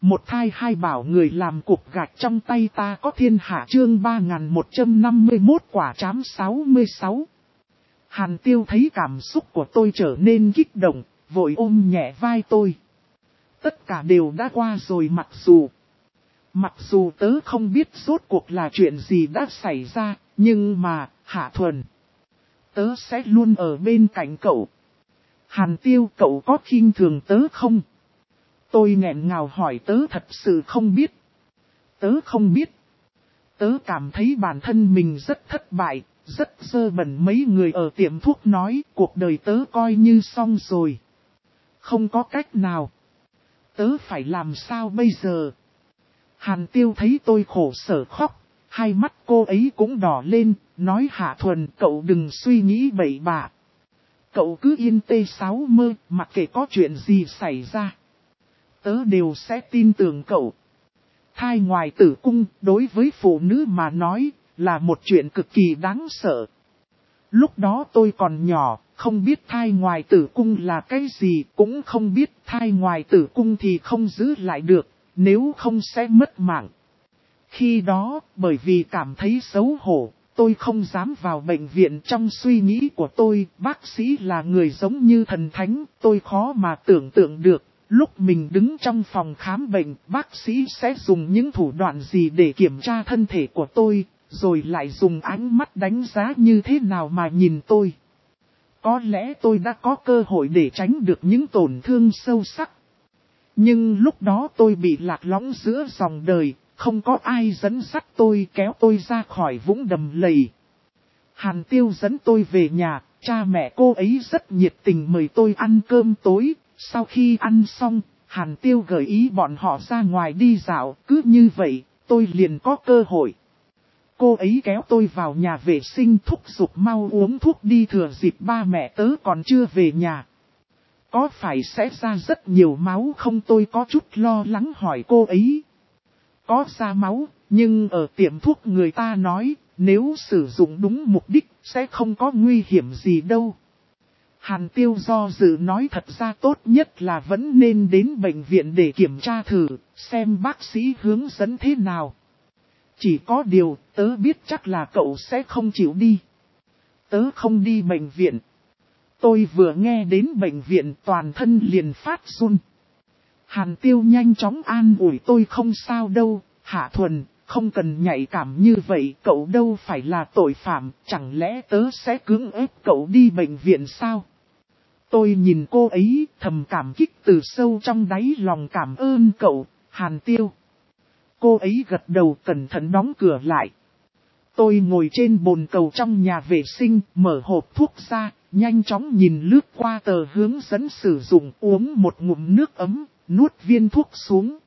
Một thai hai bảo người làm cục gạch trong tay ta có thiên hạ chương 3151 quả trám 66. Hàn Tiêu thấy cảm xúc của tôi trở nên kích động, vội ôm nhẹ vai tôi. Tất cả đều đã qua rồi mặc dù tớ không biết rốt cuộc là chuyện gì đã xảy ra, nhưng mà, Hạ Thuần, tớ sẽ luôn ở bên cạnh cậu. Hàn Tiêu, cậu có khinh thường tớ không? Tôi nghẹn ngào hỏi, tớ thật sự không biết. Tớ không biết. Tớ cảm thấy bản thân mình rất thất bại, rất dơ bẩn. Mấy người ở tiệm thuốc nói cuộc đời tớ coi như xong rồi. Không có cách nào. Tớ phải làm sao bây giờ? Hàn Tiêu thấy tôi khổ sở khóc, hai mắt cô ấy cũng đỏ lên, nói Hạ Thuần, cậu đừng suy nghĩ bậy bạ. Cậu cứ yên T6 mơ, mặc kệ có chuyện gì xảy ra. Tớ đều sẽ tin tưởng cậu. Thai ngoài tử cung, đối với phụ nữ mà nói, là một chuyện cực kỳ đáng sợ. Lúc đó tôi còn nhỏ, không biết thai ngoài tử cung là cái gì, cũng không biết thai ngoài tử cung thì không giữ lại được, nếu không sẽ mất mạng. Khi đó, bởi vì cảm thấy xấu hổ, tôi không dám vào bệnh viện. Trong suy nghĩ của tôi, bác sĩ là người giống như thần thánh, tôi khó mà tưởng tượng được. Lúc mình đứng trong phòng khám bệnh, bác sĩ sẽ dùng những thủ đoạn gì để kiểm tra thân thể của tôi, rồi lại dùng ánh mắt đánh giá như thế nào mà nhìn tôi. Có lẽ tôi đã có cơ hội để tránh được những tổn thương sâu sắc. Nhưng lúc đó tôi bị lạc lõng giữa dòng đời, không có ai dẫn dắt tôi, kéo tôi ra khỏi vũng đầm lầy. Hàn Tiêu dẫn tôi về nhà, cha mẹ cô ấy rất nhiệt tình mời tôi ăn cơm tối. Sau khi ăn xong, Hàn Tiêu gợi ý bọn họ ra ngoài đi dạo, cứ như vậy, tôi liền có cơ hội. Cô ấy kéo tôi vào nhà vệ sinh, thúc giục mau uống thuốc đi thừa dịp ba mẹ tớ còn chưa về nhà. Có phải sẽ ra rất nhiều máu không, tôi có chút lo lắng hỏi cô ấy. Có ra máu, nhưng ở tiệm thuốc người ta nói, nếu sử dụng đúng mục đích, sẽ không có nguy hiểm gì đâu. Hàn Tiêu do dự nói, thật ra tốt nhất là vẫn nên đến bệnh viện để kiểm tra thử, xem bác sĩ hướng dẫn thế nào. Chỉ có điều, tớ biết chắc là cậu sẽ không chịu đi. Tớ không đi bệnh viện. Tôi vừa nghe đến bệnh viện toàn thân liền phát run. Hàn Tiêu nhanh chóng an ủi tôi, không sao đâu, Hạ Thuần, không cần nhạy cảm như vậy, cậu đâu phải là tội phạm, chẳng lẽ tớ sẽ cưỡng ép cậu đi bệnh viện sao? Tôi nhìn cô ấy, thầm cảm kích từ sâu trong đáy lòng, cảm ơn cậu, Hàn Tiêu. Cô ấy gật đầu, cẩn thận đóng cửa lại. Tôi ngồi trên bồn cầu trong nhà vệ sinh, mở hộp thuốc ra, nhanh chóng nhìn lướt qua tờ hướng dẫn sử dụng, uống một ngụm nước ấm, nuốt viên thuốc xuống.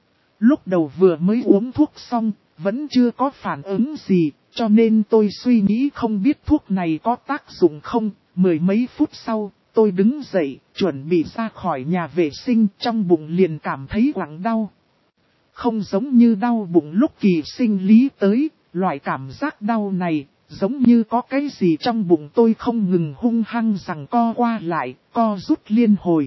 Lúc đầu vừa mới uống thuốc xong, vẫn chưa có phản ứng gì, cho nên tôi suy nghĩ không biết thuốc này có tác dụng không. Mười mấy phút sau, tôi đứng dậy, chuẩn bị ra khỏi nhà vệ sinh, trong bụng liền cảm thấy quặn đau. Không giống như đau bụng lúc kỳ sinh lý tới, loại cảm giác đau này, giống như có cái gì trong bụng tôi không ngừng hung hăng giằng co qua lại, co rút liên hồi.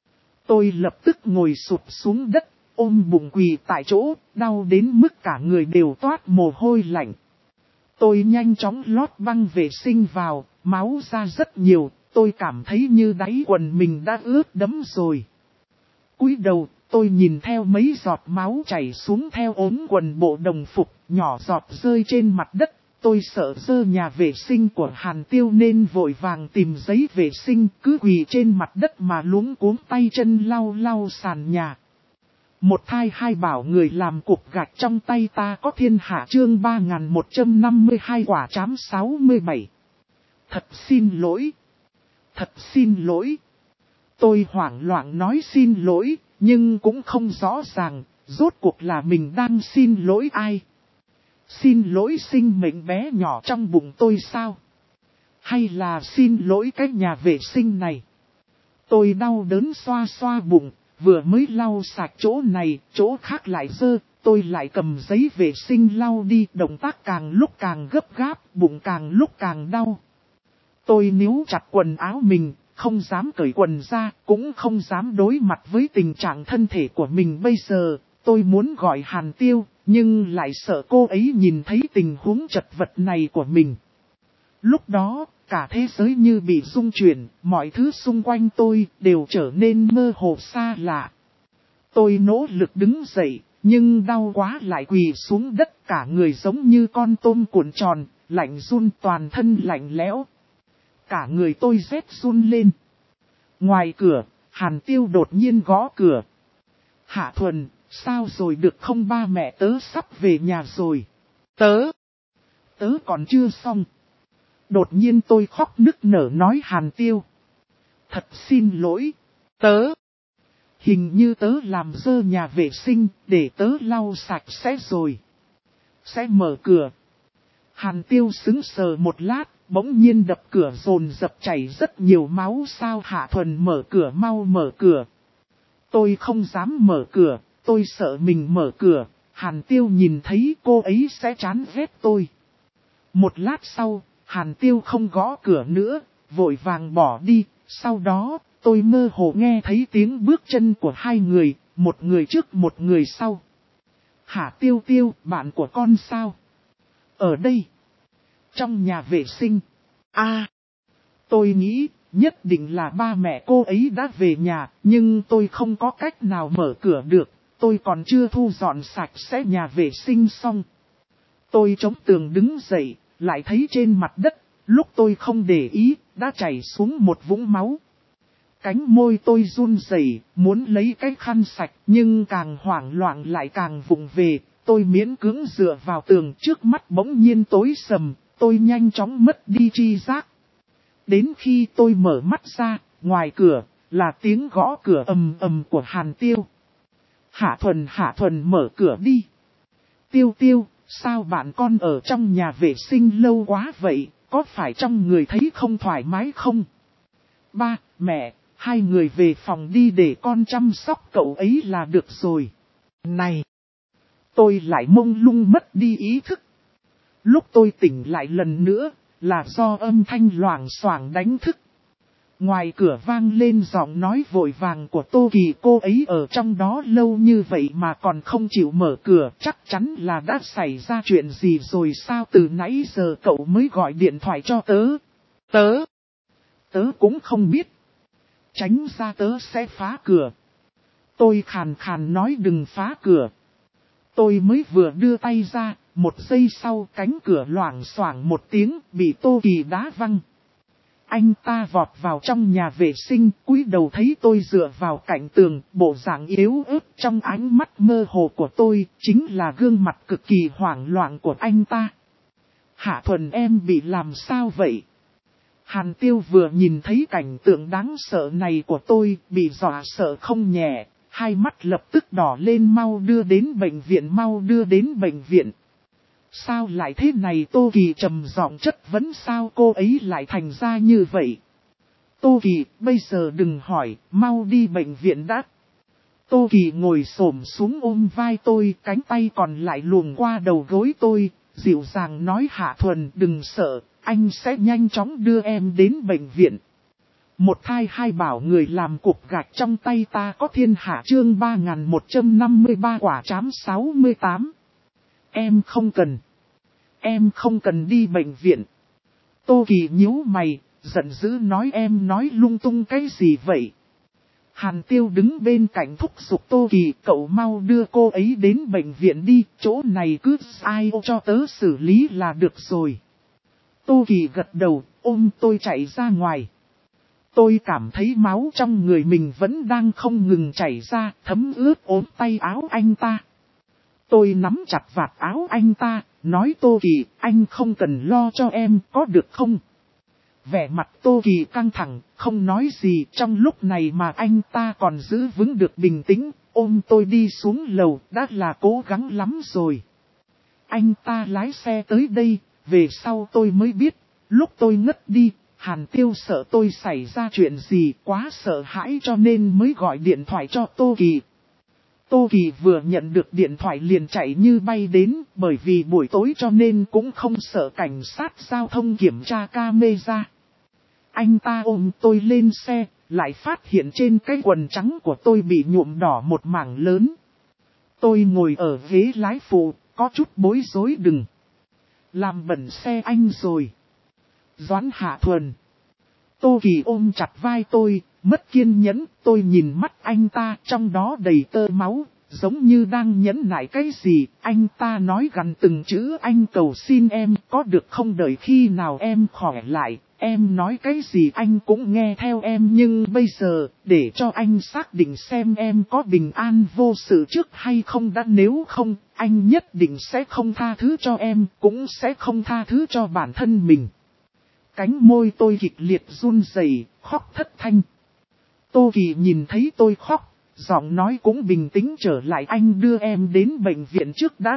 Tôi lập tức ngồi sụp xuống đất, ôm bụng quỳ tại chỗ, đau đến mức cả người đều toát mồ hôi lạnh. Tôi nhanh chóng lót băng vệ sinh vào, máu ra rất nhiều, tôi cảm thấy như đáy quần mình đã ướt đẫm rồi. Cúi đầu, tôi nhìn theo mấy giọt máu chảy xuống theo ống quần bộ đồng phục, nhỏ giọt rơi trên mặt đất. Tôi sợ dơ nhà vệ sinh của Hàn Tiêu nên vội vàng tìm giấy vệ sinh, cứ quỳ trên mặt đất mà luống cuống tay chân lau lau sàn nhà. Một thai hai bảo người làm cục gạch trong tay ta có thiên hạ chương 3152 quả trám 67. Thật xin lỗi. Thật xin lỗi. Tôi hoảng loạn nói xin lỗi, nhưng cũng không rõ ràng, rốt cuộc là mình đang xin lỗi ai. Xin lỗi sinh mệnh bé nhỏ trong bụng tôi sao? Hay là xin lỗi cái nhà vệ sinh này? Tôi đau đớn xoa xoa bụng, vừa mới lau sạch chỗ này, chỗ khác lại dơ, tôi lại cầm giấy vệ sinh lau đi, động tác càng lúc càng gấp gáp, bụng càng lúc càng đau. Tôi níu chặt quần áo mình, không dám cởi quần ra, cũng không dám đối mặt với tình trạng thân thể của mình bây giờ. Tôi muốn gọi Hàn Tiêu, nhưng lại sợ cô ấy nhìn thấy tình huống chật vật này của mình. Lúc đó, cả thế giới như bị rung chuyển, mọi thứ xung quanh tôi đều trở nên mơ hồ xa lạ. Tôi nỗ lực đứng dậy, nhưng đau quá lại quỳ xuống đất, cả người giống như con tôm cuộn tròn, lạnh run, toàn thân lạnh lẽo. Cả người tôi rét run lên. Ngoài cửa, Hàn Tiêu đột nhiên gõ cửa. Hạ Thuần, sao rồi được không, ba mẹ tớ sắp về nhà rồi. Tớ còn chưa xong. Đột nhiên tôi khóc nức nở nói Hàn Tiêu. Thật xin lỗi, hình như tớ làm dơ nhà vệ sinh, để tớ lau sạch sẽ rồi. Sẽ mở cửa. Hàn Tiêu sững sờ một lát, bỗng nhiên đập cửa dồn dập chảy rất nhiều máu. Sao Hạ Thuần, mở cửa, mau mở cửa. Tôi không dám mở cửa, tôi sợ mình mở cửa, Hàn Tiêu nhìn thấy cô ấy sẽ chán ghét tôi. Một lát sau, Hàn Tiêu không gõ cửa nữa, vội vàng bỏ đi, sau đó, tôi mơ hồ nghe thấy tiếng bước chân của hai người, một người trước một người sau. Hả Tiêu Tiêu, bạn của con sao? Ở đây. Trong nhà vệ sinh. Tôi nghĩ, nhất định là ba mẹ cô ấy đã về nhà, nhưng tôi không có cách nào mở cửa được, tôi còn chưa thu dọn sạch sẽ nhà vệ sinh xong. Tôi chống tường đứng dậy, lại thấy trên mặt đất, lúc tôi không để ý, đã chảy xuống một vũng máu. Cánh môi tôi run rẩy, muốn lấy cái khăn sạch, nhưng càng hoảng loạn lại càng vụng về, tôi miễn cưỡng dựa vào tường, trước mắt bỗng nhiên tối sầm, tôi nhanh chóng mất đi tri giác. Đến khi tôi mở mắt ra, ngoài cửa, là tiếng gõ cửa ầm ầm của Hàn Tiêu. Hạ Thuần mở cửa đi. Tiêu Tiêu, sao bạn con ở trong nhà vệ sinh lâu quá vậy, có phải trong người thấy không thoải mái không? Ba, mẹ, hai người về phòng đi để con chăm sóc cậu ấy là được rồi. Này! Tôi lại mông lung mất đi ý thức. Lúc tôi tỉnh lại lần nữa, là do âm thanh loảng xoảng đánh thức. Ngoài cửa vang lên giọng nói vội vàng của Tô Kỳ, cô ấy ở trong đó lâu như vậy mà còn không chịu mở cửa, chắc chắn là đã xảy ra chuyện gì rồi. Sao từ nãy giờ cậu mới gọi điện thoại cho tớ? Tớ cũng không biết. Tránh ra, tớ sẽ phá cửa. Tôi khàn khàn nói đừng phá cửa. Tôi mới vừa đưa tay ra, một giây sau cánh cửa loảng xoảng một tiếng bị Tô Kỳ đá văng. Anh ta vọt vào trong nhà vệ sinh, cúi đầu thấy tôi dựa vào cạnh tường, bộ dạng yếu ớt. Trong ánh mắt mơ hồ của tôi, chính là gương mặt cực kỳ hoảng loạn của anh ta. Hạ Thuần, em bị làm sao vậy? Hàn Tiêu vừa nhìn thấy cảnh tượng đáng sợ này của tôi, bị dọa sợ không nhẹ, hai mắt lập tức đỏ lên. Mau đưa đến bệnh viện. Sao lại thế này? Tô Kỳ trầm giọng chất vấn, sao cô ấy lại thành ra như vậy? Tô Kỳ, bây giờ đừng hỏi, mau đi bệnh viện đã. Tô Kỳ ngồi xổm xuống ôm vai tôi, cánh tay còn lại luồn qua đầu gối tôi, dịu dàng nói Hạ Thuần đừng sợ, anh sẽ nhanh chóng đưa em đến bệnh viện. Một thai hai bảo, người làm cục gạch trong tay ta có thiên hạ. Chương 3153 quả trám 68. Em không cần đi bệnh viện. Tô Kỳ nhíu mày, giận dữ nói em nói lung tung cái gì vậy? Hàn Tiêu đứng bên cạnh thúc giục Tô Kỳ, cậu mau đưa cô ấy đến bệnh viện đi, chỗ này cứ ai cho tớ xử lý là được rồi. Tô Kỳ gật đầu, ôm tôi chạy ra ngoài. Tôi cảm thấy máu trong người mình vẫn đang không ngừng chảy ra, thấm ướt ốm tay áo anh ta. Tôi nắm chặt vạt áo anh ta, nói Tô Kỳ, anh không cần lo cho em, có được không? Vẻ mặt Tô Kỳ căng thẳng, không nói gì. Trong lúc này mà anh ta còn giữ vững được bình tĩnh, ôm tôi đi xuống lầu, đã là cố gắng lắm rồi. Anh ta lái xe tới đây, về sau tôi mới biết, lúc tôi ngất đi, Hàn Tiêu sợ tôi xảy ra chuyện gì, quá sợ hãi cho nên mới gọi điện thoại cho Tô Kỳ. Tô Kỳ vừa nhận được điện thoại liền chạy như bay đến, bởi vì buổi tối cho nên cũng không sợ cảnh sát giao thông kiểm tra camera. Anh ta ôm tôi lên xe, lại phát hiện trên cái quần trắng của tôi bị nhuộm đỏ một mảng lớn. Tôi ngồi ở ghế lái phụ, có chút bối rối đừng. Làm bẩn xe anh rồi. Doãn Hạ Thuần. Tô Kỳ ôm chặt vai tôi, mất kiên nhẫn, tôi nhìn mắt anh ta trong đó đầy tơ máu, giống như đang nhẫn nại cái gì. Anh ta nói gần từng chữ anh cầu xin em, có được không đợi khi nào em khỏe lại. Em nói cái gì anh cũng nghe theo em nhưng bây giờ, để cho anh xác định xem em có bình an vô sự trước hay không đã nếu không, anh nhất định sẽ không tha thứ cho em, cũng sẽ không tha thứ cho bản thân mình. Cánh môi tôi kịch liệt run rẩy, khóc thất thanh. Tô Kỳ nhìn thấy tôi khóc, giọng nói cũng bình tĩnh trở lại anh đưa em đến bệnh viện trước đã.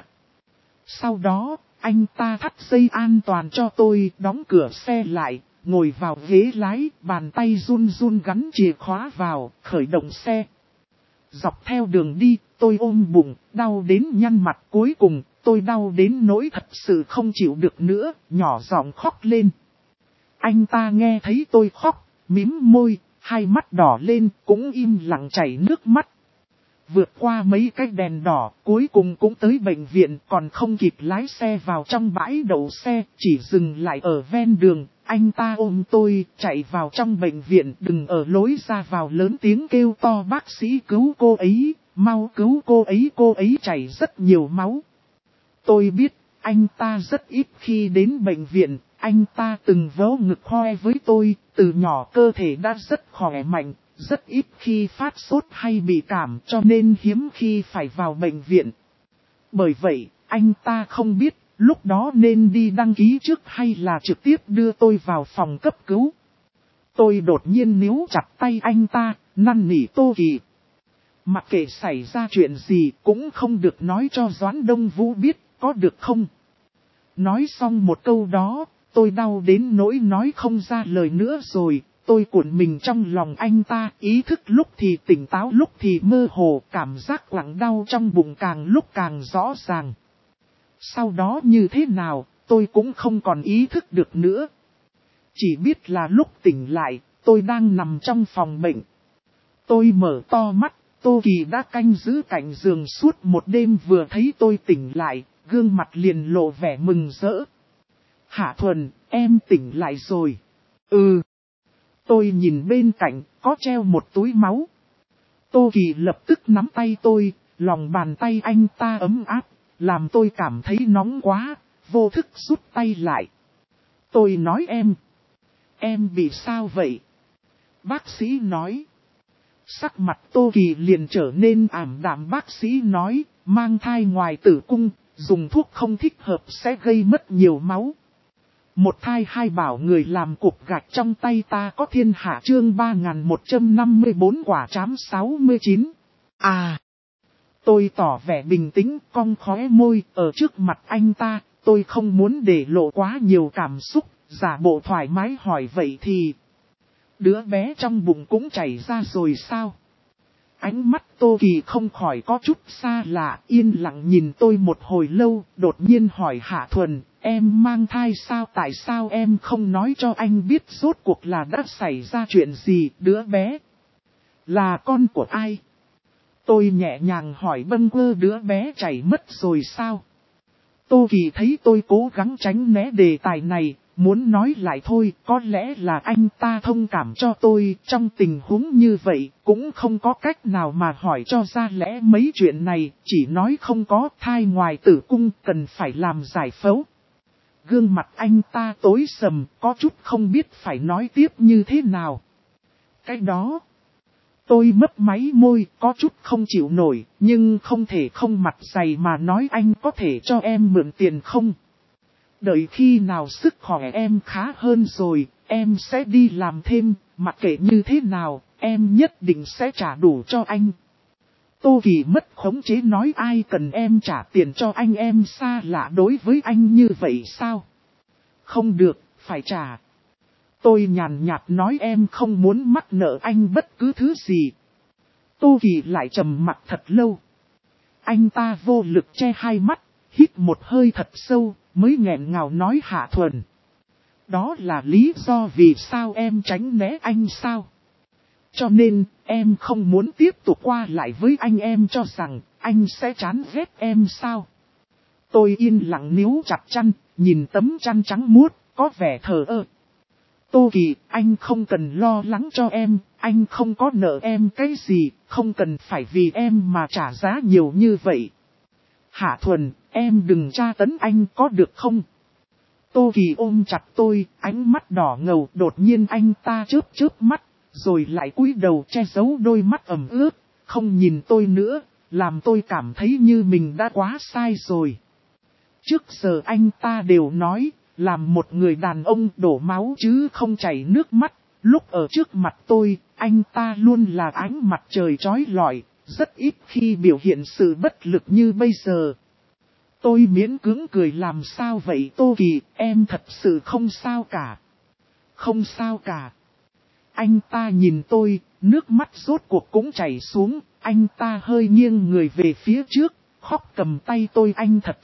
Sau đó, anh ta thắt dây an toàn cho tôi, đóng cửa xe lại. Ngồi vào ghế lái, bàn tay run run gắn chìa khóa vào, khởi động xe. Dọc theo đường đi, tôi ôm bụng, đau đến nhăn mặt cuối cùng, tôi đau đến nỗi thật sự không chịu được nữa, nhỏ giọng khóc lên. Anh ta nghe thấy tôi khóc, mím môi, hai mắt đỏ lên, cũng im lặng chảy nước mắt. Vượt qua mấy cái đèn đỏ, cuối cùng cũng tới bệnh viện, còn không kịp lái xe vào trong bãi đậu xe, chỉ dừng lại ở ven đường. Anh ta ôm tôi, chạy vào trong bệnh viện, đừng ở lối ra vào lớn tiếng kêu to bác sĩ cứu cô ấy, mau cứu cô ấy chảy rất nhiều máu. Tôi biết, anh ta rất ít khi đến bệnh viện, anh ta từng vớ ngực khoe với tôi, từ nhỏ cơ thể đã rất khỏe mạnh, rất ít khi phát sốt hay bị cảm cho nên hiếm khi phải vào bệnh viện. Bởi vậy, anh ta không biết, lúc đó nên đi đăng ký trước hay là trực tiếp đưa tôi vào phòng cấp cứu. Tôi đột nhiên níu chặt tay anh ta, năn nỉ Tô Kỳ. Mặc kệ xảy ra chuyện gì cũng không được nói cho Doãn Đông Vũ biết, có được không? Nói xong một câu đó, tôi đau đến nỗi nói không ra lời nữa rồi. Tôi cuộn mình trong lòng anh ta, ý thức lúc thì tỉnh táo lúc thì mơ hồ, cảm giác quặn đau trong bụng càng lúc càng rõ ràng. Sau đó như thế nào, tôi cũng không còn ý thức được nữa. Chỉ biết là lúc tỉnh lại, tôi đang nằm trong phòng bệnh. Tôi mở to mắt, Tô Kỳ đã canh giữ cạnh giường suốt một đêm vừa thấy tôi tỉnh lại, gương mặt liền lộ vẻ mừng rỡ. Hạ Thuần, em tỉnh lại rồi. Ừ. Tôi nhìn bên cạnh, có treo một túi máu. Tô Kỳ lập tức nắm tay tôi, lòng bàn tay anh ta ấm áp, làm tôi cảm thấy nóng quá, vô thức rút tay lại. Tôi nói em bị sao vậy? Bác sĩ nói. Sắc mặt Tô Kỳ liền trở nên ảm đạm, bác sĩ nói, mang thai ngoài tử cung, dùng thuốc không thích hợp sẽ gây mất nhiều máu. Một thai hai bảo người làm cục gạch trong tay ta có thiên hạ chương 3154 quả trám 69. À! Tôi tỏ vẻ bình tĩnh, cong khóe môi, ở trước mặt anh ta, tôi không muốn để lộ quá nhiều cảm xúc, giả bộ thoải mái hỏi vậy thì... Đứa bé trong bụng cũng chảy ra rồi sao? Ánh mắt Tô Kỳ không khỏi có chút xa lạ, yên lặng nhìn tôi một hồi lâu, đột nhiên hỏi Hạ Thuần, em mang thai sao? Tại sao em không nói cho anh biết rốt cuộc là đã xảy ra chuyện gì? Đứa bé là con của ai? Tôi nhẹ nhàng hỏi bâng quơ, đứa bé chảy mất rồi sao? Tô Kỳ thấy tôi cố gắng tránh né đề tài này, muốn nói lại thôi, có lẽ là anh ta thông cảm cho tôi, trong tình huống như vậy, cũng không có cách nào mà hỏi cho ra lẽ mấy chuyện này, chỉ nói không có thai ngoài tử cung, cần phải làm giải phẫu. Gương mặt anh ta tối sầm, có chút không biết phải nói tiếp như thế nào. Cái đó... Tôi mấp máy môi, có chút không chịu nổi, nhưng không thể không mặt dày mà nói anh có thể cho em mượn tiền không? Đợi khi nào sức khỏe em khá hơn rồi, em sẽ đi làm thêm, mặc kệ như thế nào, em nhất định sẽ trả đủ cho anh. Tô Kỳ mất khống chế nói ai cần em trả tiền cho anh, em xa lạ đối với anh như vậy sao? Không được, phải trả. Tôi nhàn nhạt nói em không muốn mắc nợ anh bất cứ thứ gì. Tô Kỳ lại trầm mặc thật lâu. Anh ta vô lực che hai mắt, hít một hơi thật sâu, mới nghẹn ngào nói Hạ Thuần. Đó là lý do vì sao em tránh né anh sao? Cho nên, em không muốn tiếp tục qua lại với anh, em cho rằng anh sẽ chán ghét em sao? Tôi yên lặng níu chặt chăn, nhìn tấm chăn trắng muốt, có vẻ thờ ơ. Tô Kỳ, anh không cần lo lắng cho em, anh không có nợ em cái gì, không cần phải vì em mà trả giá nhiều như vậy. Hạ Thuần, em đừng tra tấn anh có được không? Tô Kỳ ôm chặt tôi, ánh mắt đỏ ngầu, đột nhiên anh ta chớp mắt, rồi lại cúi đầu che giấu đôi mắt ẩm ướt, không nhìn tôi nữa, làm tôi cảm thấy như mình đã quá sai rồi. Trước giờ anh ta đều nói, làm một người đàn ông đổ máu chứ không chảy nước mắt, lúc ở trước mặt tôi, anh ta luôn là ánh mặt trời chói lọi, rất ít khi biểu hiện sự bất lực như bây giờ. Tôi miễn cưỡng cười làm sao vậy Tô Kỳ, em thật sự không sao cả. Không sao cả. Anh ta nhìn tôi, nước mắt rốt cuộc cũng chảy xuống, anh ta hơi nghiêng người về phía trước, khóc cầm tay tôi anh thật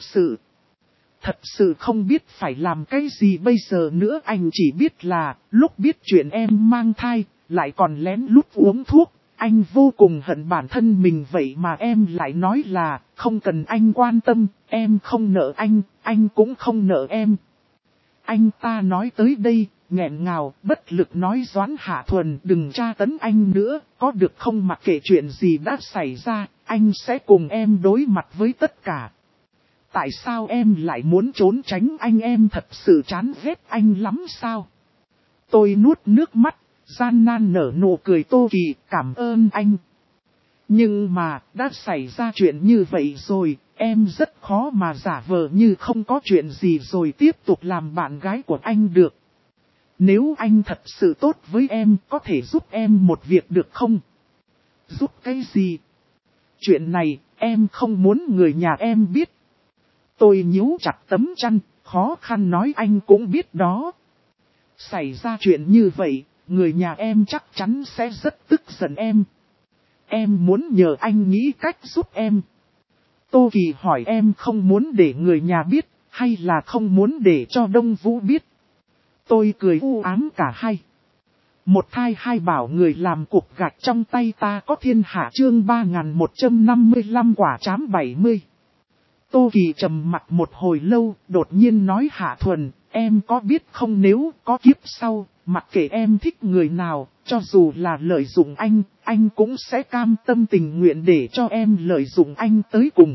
sự không biết phải làm cái gì bây giờ nữa. Anh chỉ biết là, lúc biết chuyện em mang thai, lại còn lén lút uống thuốc. Anh vô cùng hận bản thân mình vậy mà em lại nói là, không cần anh quan tâm, em không nợ anh cũng không nợ em. Anh ta nói tới đây, nghẹn ngào, bất lực nói Doãn Hạ Thuần đừng tra tấn anh nữa, có được không mặc kệ chuyện gì đã xảy ra, anh sẽ cùng em đối mặt với tất cả. Tại sao em lại muốn trốn tránh anh em thật sự chán ghét anh lắm sao? Tôi nuốt nước mắt, gian nan nở nụ cười Tô Kỳ cảm ơn anh. Nhưng mà, đã xảy ra chuyện như vậy rồi, em rất khó mà giả vờ như không có chuyện gì rồi tiếp tục làm bạn gái của anh được. Nếu anh thật sự tốt với em, có thể giúp em một việc được không? Giúp cái gì? Chuyện này, em không muốn người nhà em biết. Tôi nhíu chặt tấm chăn, khó khăn nói anh cũng biết đó. Xảy ra chuyện như vậy, người nhà em chắc chắn sẽ rất tức giận em. Em muốn nhờ anh nghĩ cách giúp em. Tô Kỳ hỏi em không muốn để người nhà biết, hay là không muốn để cho Đông Vũ biết. Tôi cười u ám cả hai. Một thai hai bảo người làm cục gạch trong tay ta có thiên hạ chương 3155 quả trám 70. Tô Kỳ trầm mặt một hồi lâu, đột nhiên nói Hạ Thuần, em có biết không nếu có kiếp sau, mặc kệ em thích người nào, cho dù là lợi dụng anh cũng sẽ cam tâm tình nguyện để cho em lợi dụng anh tới cùng.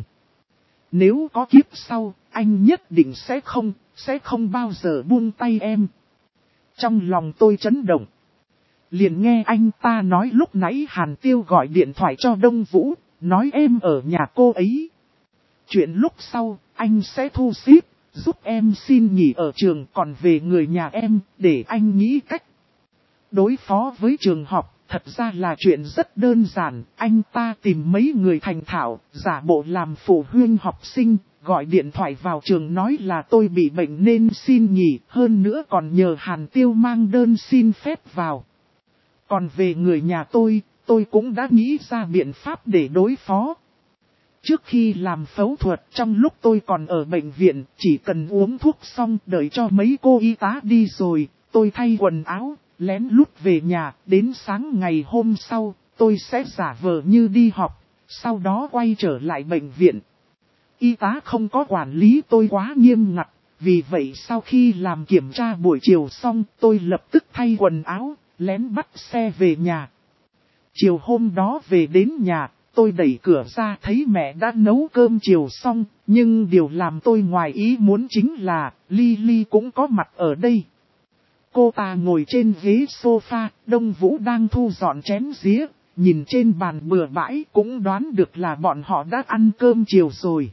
Nếu có kiếp sau, anh nhất định sẽ không bao giờ buông tay em. Trong lòng tôi chấn động. Liền nghe anh ta nói lúc nãy Hàn Tiêu gọi điện thoại cho Đông Vũ, nói em ở nhà cô ấy. Chuyện lúc sau, anh sẽ thu xếp, giúp em xin nghỉ ở trường còn về người nhà em, để anh nghĩ cách. Đối phó với trường học, thật ra là chuyện rất đơn giản, anh ta tìm mấy người thành thạo, giả bộ làm phụ huynh học sinh, gọi điện thoại vào trường nói là tôi bị bệnh nên xin nghỉ, hơn nữa còn nhờ Hàn Tiêu mang đơn xin phép vào. Còn về người nhà tôi cũng đã nghĩ ra biện pháp để đối phó. Trước khi làm phẫu thuật trong lúc tôi còn ở bệnh viện, chỉ cần uống thuốc xong đợi cho mấy cô y tá đi rồi, tôi thay quần áo, lén lút về nhà, đến sáng ngày hôm sau, tôi sẽ giả vờ như đi học, sau đó quay trở lại bệnh viện. Y tá không có quản lý tôi quá nghiêm ngặt, vì vậy sau khi làm kiểm tra buổi chiều xong, tôi lập tức thay quần áo, lén bắt xe về nhà. Chiều hôm đó về đến nhà, tôi đẩy cửa ra thấy mẹ đã nấu cơm chiều xong, nhưng điều làm tôi ngoài ý muốn chính là, Lily cũng có mặt ở đây. Cô ta ngồi trên ghế sofa, Đông Vũ đang thu dọn chén dĩa, nhìn trên bàn bừa bãi cũng đoán được là bọn họ đã ăn cơm chiều rồi.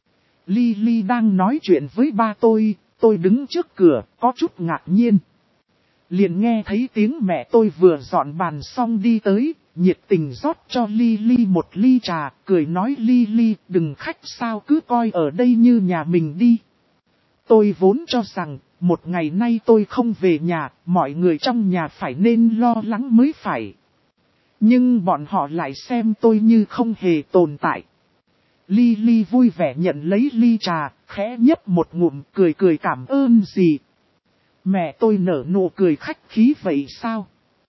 Lily đang nói chuyện với ba tôi đứng trước cửa, có chút ngạc nhiên. Liền nghe thấy tiếng mẹ tôi vừa dọn bàn xong đi tới, nhiệt tình rót cho Lily một ly trà, cười nói Lily đừng khách sao cứ coi ở đây như nhà mình đi. Tôi vốn cho rằng, một ngày nay tôi không về nhà, mọi người trong nhà phải nên lo lắng mới phải. Nhưng bọn họ lại xem tôi như không hề tồn tại. Lily vui vẻ nhận lấy ly trà, khẽ nhấp một ngụm, cười cảm ơn gì. Mẹ tôi nở nụ cười khách khí vậy sao?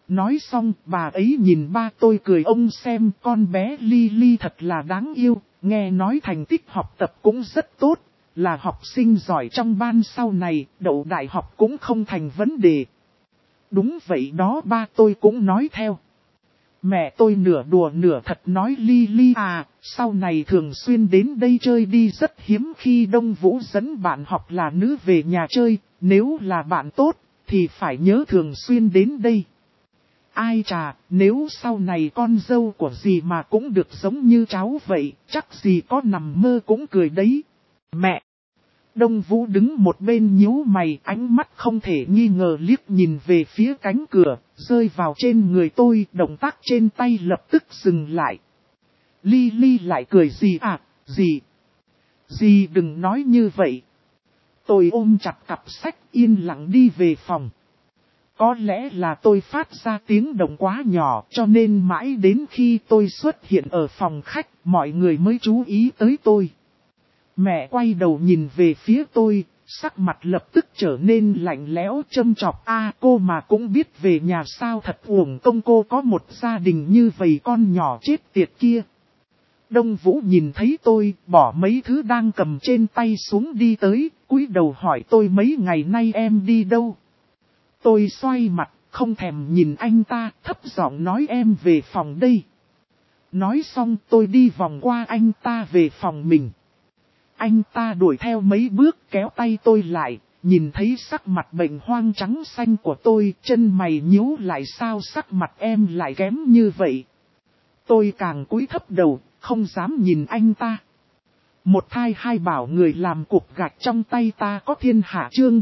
Nói xong, bà ấy nhìn ba tôi cười ông xem con bé Lily thật là đáng yêu, nghe nói thành tích học tập cũng rất tốt, là học sinh giỏi trong ban sau này, đậu đại học cũng không thành vấn đề. Đúng vậy đó, ba tôi cũng nói theo. Mẹ tôi nửa đùa nửa thật nói Lily à, sau này thường xuyên đến đây chơi đi, rất hiếm khi Đông Vũ dẫn bạn học là nữ về nhà chơi, nếu là bạn tốt, thì phải nhớ thường xuyên đến đây. Ai chà, nếu sau này con dâu của dì mà cũng được giống như cháu vậy, chắc dì có nằm mơ cũng cười đấy. Mẹ! Đông Vũ đứng một bên nhíu mày, ánh mắt không thể nghi ngờ liếc nhìn về phía cánh cửa, rơi vào trên người tôi, động tác trên tay lập tức dừng lại. Lily lại cười dì à, dì! Dì đừng nói như vậy. Tôi ôm chặt cặp sách yên lặng đi về phòng. Có lẽ là tôi phát ra tiếng động quá nhỏ cho nên mãi đến khi tôi xuất hiện ở phòng khách mọi người mới chú ý tới tôi. Mẹ quay đầu nhìn về phía tôi, sắc mặt lập tức trở nên lạnh lẽo châm chọc. Cô mà cũng biết về nhà sao, thật uổng công cô có một gia đình như vậy, con nhỏ chết tiệt kia. Đông Vũ nhìn thấy tôi, bỏ mấy thứ đang cầm trên tay xuống đi tới, cúi đầu hỏi tôi mấy ngày nay em đi đâu. Tôi xoay mặt, không thèm nhìn anh ta, thấp giọng nói em về phòng đây. Nói xong tôi đi vòng qua anh ta về phòng mình. Anh ta đuổi theo mấy bước kéo tay tôi lại, nhìn thấy sắc mặt bệnh hoang trắng xanh của tôi, chân mày nhíu lại, sao sắc mặt em lại kém như vậy. Tôi càng cúi thấp đầu, không dám nhìn anh ta. Một thai hai bảo người làm cục gạch trong tay ta có thiên hạ, chương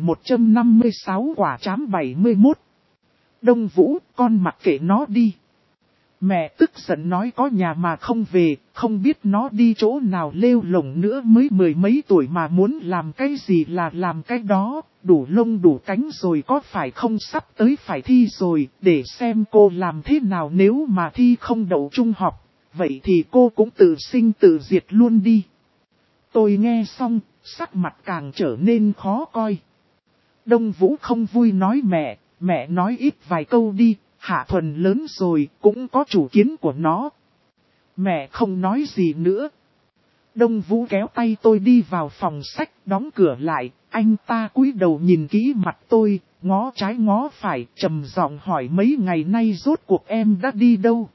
3156 quả trám 71. Đông Vũ, con mặc kệ nó đi. Mẹ tức giận nói có nhà mà không về, không biết nó đi chỗ nào lêu lổng nữa, mới mười mấy tuổi mà muốn làm cái gì là làm cái đó, đủ lông đủ cánh rồi, có phải không, sắp tới phải thi rồi, để xem cô làm thế nào, nếu mà thi không đậu trung học, vậy thì cô cũng tự sinh tự diệt luôn đi. Tôi nghe xong, sắc mặt càng trở nên khó coi. Đông Vũ không vui nói mẹ nói ít vài câu đi. Hạ Thuần lớn rồi, cũng có chủ kiến của nó. Mẹ không nói gì nữa. Đông Vũ kéo tay tôi đi vào phòng sách, đóng cửa lại. Anh ta cúi đầu nhìn kỹ mặt tôi, ngó trái ngó phải, trầm giọng hỏi mấy ngày nay rốt cuộc em đã đi đâu?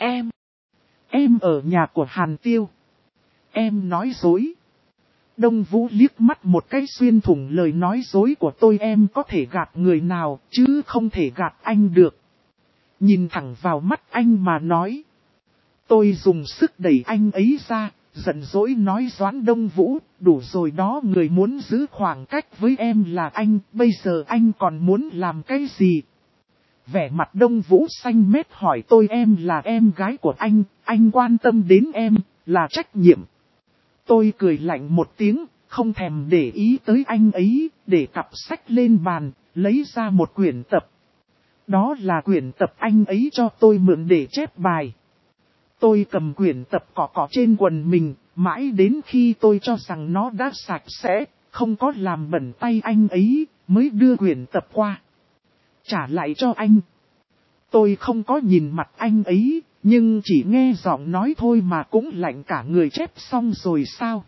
Em ở nhà của Hàn Tiêu. Em nói dối. Đông Vũ liếc mắt một cái xuyên thủng lời nói dối của tôi, em có thể gạt người nào, chứ không thể gạt anh được. Nhìn thẳng vào mắt anh mà nói. Tôi dùng sức đẩy anh ấy ra, giận dỗi nói Doãn Đông Vũ, đủ rồi đó, người muốn giữ khoảng cách với em là anh, bây giờ anh còn muốn làm cái gì? Vẻ mặt Đông Vũ xanh mét hỏi tôi, em là em gái của anh quan tâm đến em, là trách nhiệm. Tôi cười lạnh một tiếng, không thèm để ý tới anh ấy, để cặp sách lên bàn, lấy ra một quyển tập. Đó là quyển tập anh ấy cho tôi mượn để chép bài. Tôi cầm quyển tập cọ trên quần mình, mãi đến khi tôi cho rằng nó đã sạch sẽ, không có làm bẩn tay anh ấy, mới đưa quyển tập qua. Trả lại cho anh. Tôi không có nhìn mặt anh ấy, nhưng chỉ nghe giọng nói thôi mà cũng lạnh cả người. Chép xong rồi sao?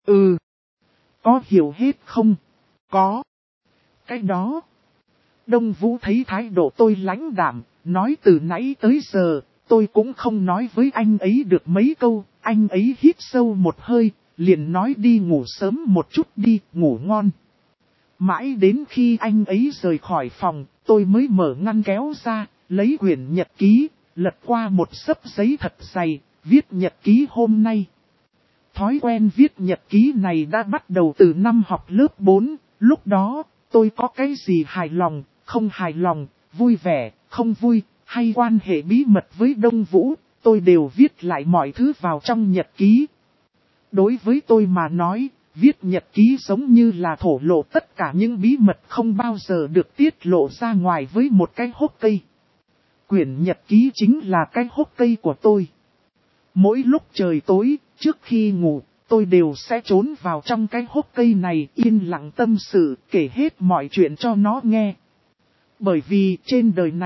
Có hiểu hết không? Có. Cái đó. Đông Vũ thấy thái độ tôi lãnh đạm, nói từ nãy tới giờ, tôi cũng không nói với anh ấy được mấy câu, anh ấy hít sâu một hơi, liền nói đi ngủ sớm một chút đi, ngủ ngon. Mãi đến khi anh ấy rời khỏi phòng, tôi mới mở ngăn kéo ra, lấy quyển nhật ký, lật qua một xấp giấy thật dày, viết nhật ký hôm nay. Thói quen viết nhật ký này đã bắt đầu từ năm học lớp 4, lúc đó, tôi có cái gì hài lòng, không hài lòng, vui vẻ, không vui, hay quan hệ bí mật với Đông Vũ, tôi đều viết lại mọi thứ vào trong nhật ký. Đối với tôi mà nói, viết nhật ký giống như là thổ lộ tất cả những bí mật không bao giờ được tiết lộ ra ngoài với một cái hốc cây. Quyển nhật ký chính là cái hốc cây của tôi. Mỗi lúc trời tối, trước khi ngủ, tôi đều sẽ trốn vào trong cái hốc cây này, yên lặng tâm sự, kể hết mọi chuyện cho nó nghe. Bởi vì trên đời này,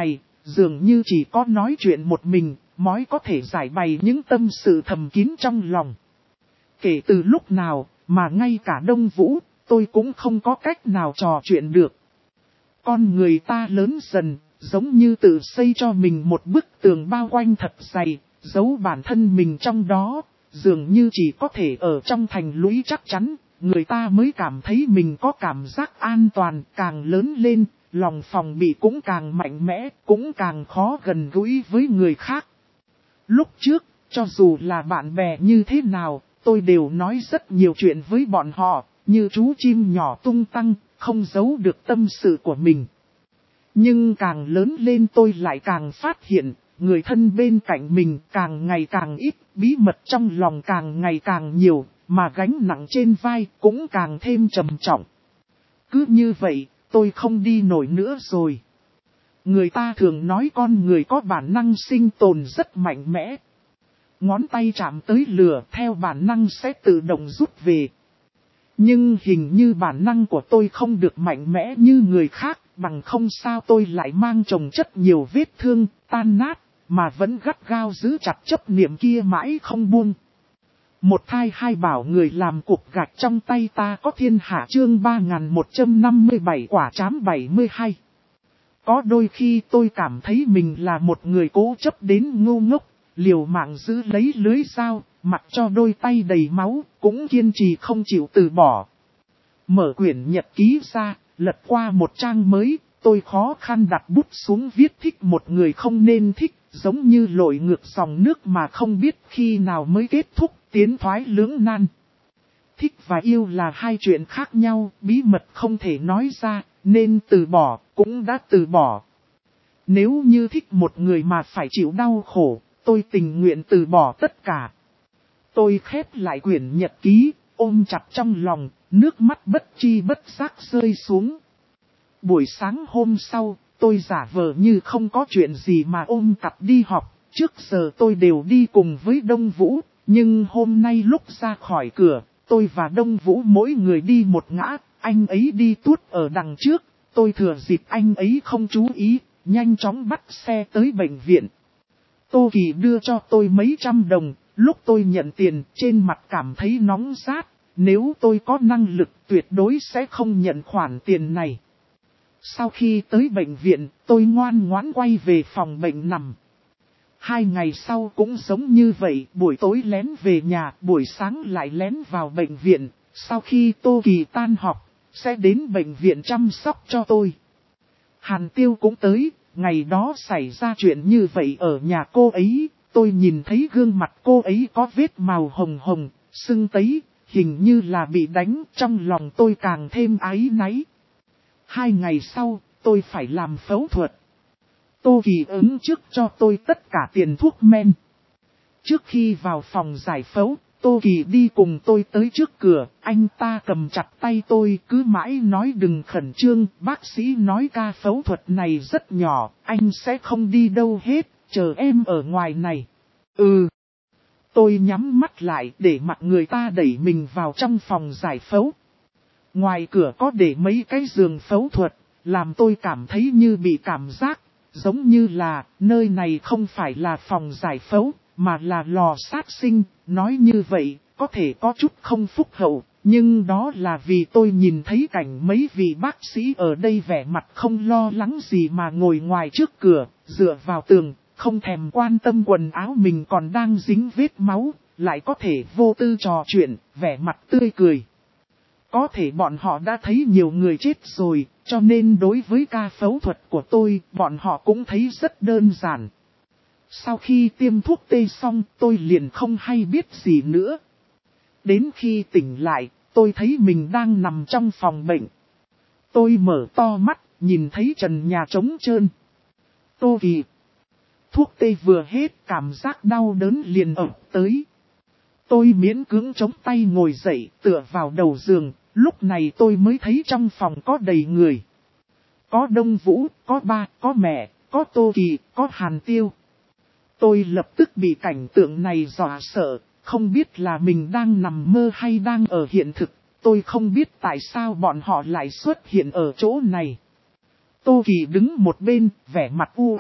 dường như chỉ có nói chuyện một mình, mới có thể giải bày những tâm sự thầm kín trong lòng. Kể từ lúc nào, mà ngay cả Đông Vũ, tôi cũng không có cách nào trò chuyện được. Con người ta lớn dần, giống như tự xây cho mình một bức tường bao quanh thật dày, giấu bản thân mình trong đó, dường như chỉ có thể ở trong thành lũy chắc chắn, người ta mới cảm thấy mình có cảm giác an toàn, càng lớn lên, lòng phòng bị cũng càng mạnh mẽ, cũng càng khó gần gũi với người khác. Lúc trước, cho dù là bạn bè như thế nào, tôi đều nói rất nhiều chuyện với bọn họ, như chú chim nhỏ tung tăng, không giấu được tâm sự của mình. Nhưng càng lớn lên tôi lại càng phát hiện, người thân bên cạnh mình càng ngày càng ít, bí mật trong lòng càng ngày càng nhiều, mà gánh nặng trên vai cũng càng thêm trầm trọng. Cứ như vậy, tôi không đi nổi nữa rồi. Người ta thường nói con người có bản năng sinh tồn rất mạnh mẽ. Ngón tay chạm tới lửa theo bản năng sẽ tự động rút về. Nhưng hình như bản năng của tôi không được mạnh mẽ như người khác, bằng không sao tôi lại mang chồng chất nhiều vết thương, tan nát, mà vẫn gắt gao giữ chặt chấp niệm kia mãi không buông. Một thai hai bảo người làm cục gạch trong tay ta có thiên hạ chương 3157 quả trám 72. Có đôi khi tôi cảm thấy mình là một người cố chấp đến ngu ngốc, liều mạng giữ lấy lưới dao, mặc cho đôi tay đầy máu, cũng kiên trì không chịu từ bỏ. Mở quyển nhật ký ra, lật qua một trang mới, tôi khó khăn đặt bút xuống viết thích một người không nên thích, giống như lội ngược dòng nước mà không biết khi nào mới kết thúc, tiến thoái lưỡng nan. Thích và yêu là hai chuyện khác nhau, bí mật không thể nói ra, nên từ bỏ, cũng đã từ bỏ. Nếu như thích một người mà phải chịu đau khổ, tôi tình nguyện từ bỏ tất cả. Tôi khép lại quyển nhật ký, ôm chặt trong lòng, nước mắt bất chi bất giác rơi xuống. Buổi sáng hôm sau, tôi giả vờ như không có chuyện gì mà ôm cặp đi học. Trước giờ tôi đều đi cùng với Đông Vũ, nhưng hôm nay lúc ra khỏi cửa, tôi và Đông Vũ mỗi người đi một ngã, anh ấy đi tuốt ở đằng trước. Tôi thừa dịp anh ấy không chú ý, nhanh chóng bắt xe tới bệnh viện. Tô Kỳ đưa cho tôi mấy trăm đồng, lúc tôi nhận tiền trên mặt cảm thấy nóng rát, nếu tôi có năng lực tuyệt đối sẽ không nhận khoản tiền này. Sau khi tới bệnh viện, tôi ngoan ngoãn quay về phòng bệnh nằm. 2 ngày sau cũng giống như vậy, buổi tối lén về nhà, buổi sáng lại lén vào bệnh viện, sau khi Tô Kỳ tan học, sẽ đến bệnh viện chăm sóc cho tôi. Hàn Tiêu cũng tới, ngày đó xảy ra chuyện như vậy ở nhà cô ấy, tôi nhìn thấy gương mặt cô ấy có vết màu hồng hồng, sưng tấy, hình như là bị đánh, trong lòng tôi càng thêm áy náy. 2 ngày sau, tôi phải làm phẫu thuật. Tô Kỳ ứng trước cho tôi tất cả tiền thuốc men. Trước khi vào phòng giải phẫu, Tô Kỳ đi cùng tôi tới trước cửa, anh ta cầm chặt tay tôi cứ mãi nói đừng khẩn trương, bác sĩ nói ca phẫu thuật này rất nhỏ, anh sẽ không đi đâu hết, chờ em ở ngoài này. Ừ. Tôi nhắm mắt lại để mặc người ta đẩy mình vào trong phòng giải phẫu. Ngoài cửa có để mấy cái giường phẫu thuật, làm tôi cảm thấy như bị cảm giác, giống như là nơi này không phải là phòng giải phẫu, mà là lò sát sinh. Nói như vậy, có thể có chút không phúc hậu, nhưng đó là vì tôi nhìn thấy cảnh mấy vị bác sĩ ở đây vẻ mặt không lo lắng gì mà ngồi ngoài trước cửa, dựa vào tường, không thèm quan tâm quần áo mình còn đang dính vết máu, lại có thể vô tư trò chuyện, vẻ mặt tươi cười. Có thể bọn họ đã thấy nhiều người chết rồi, cho nên đối với ca phẫu thuật của tôi, bọn họ cũng thấy rất đơn giản. Sau khi tiêm thuốc tê xong, tôi liền không hay biết gì nữa. Đến khi tỉnh lại, tôi thấy mình đang nằm trong phòng bệnh. Tôi mở to mắt, nhìn thấy trần nhà trống trơn. Tô Kỳ. Thuốc tê vừa hết, cảm giác đau đớn liền ập tới. Tôi miễn cưỡng chống tay ngồi dậy, tựa vào đầu giường, lúc này tôi mới thấy trong phòng có đầy người. Có Đông Vũ, có ba, có mẹ, có Tô Kỳ, có Hàn Tiêu. Tôi lập tức bị cảnh tượng này dọa sợ, không biết là mình đang nằm mơ hay đang ở hiện thực, tôi không biết tại sao bọn họ lại xuất hiện ở chỗ này. Tô Kỳ đứng một bên, vẻ mặt u ám,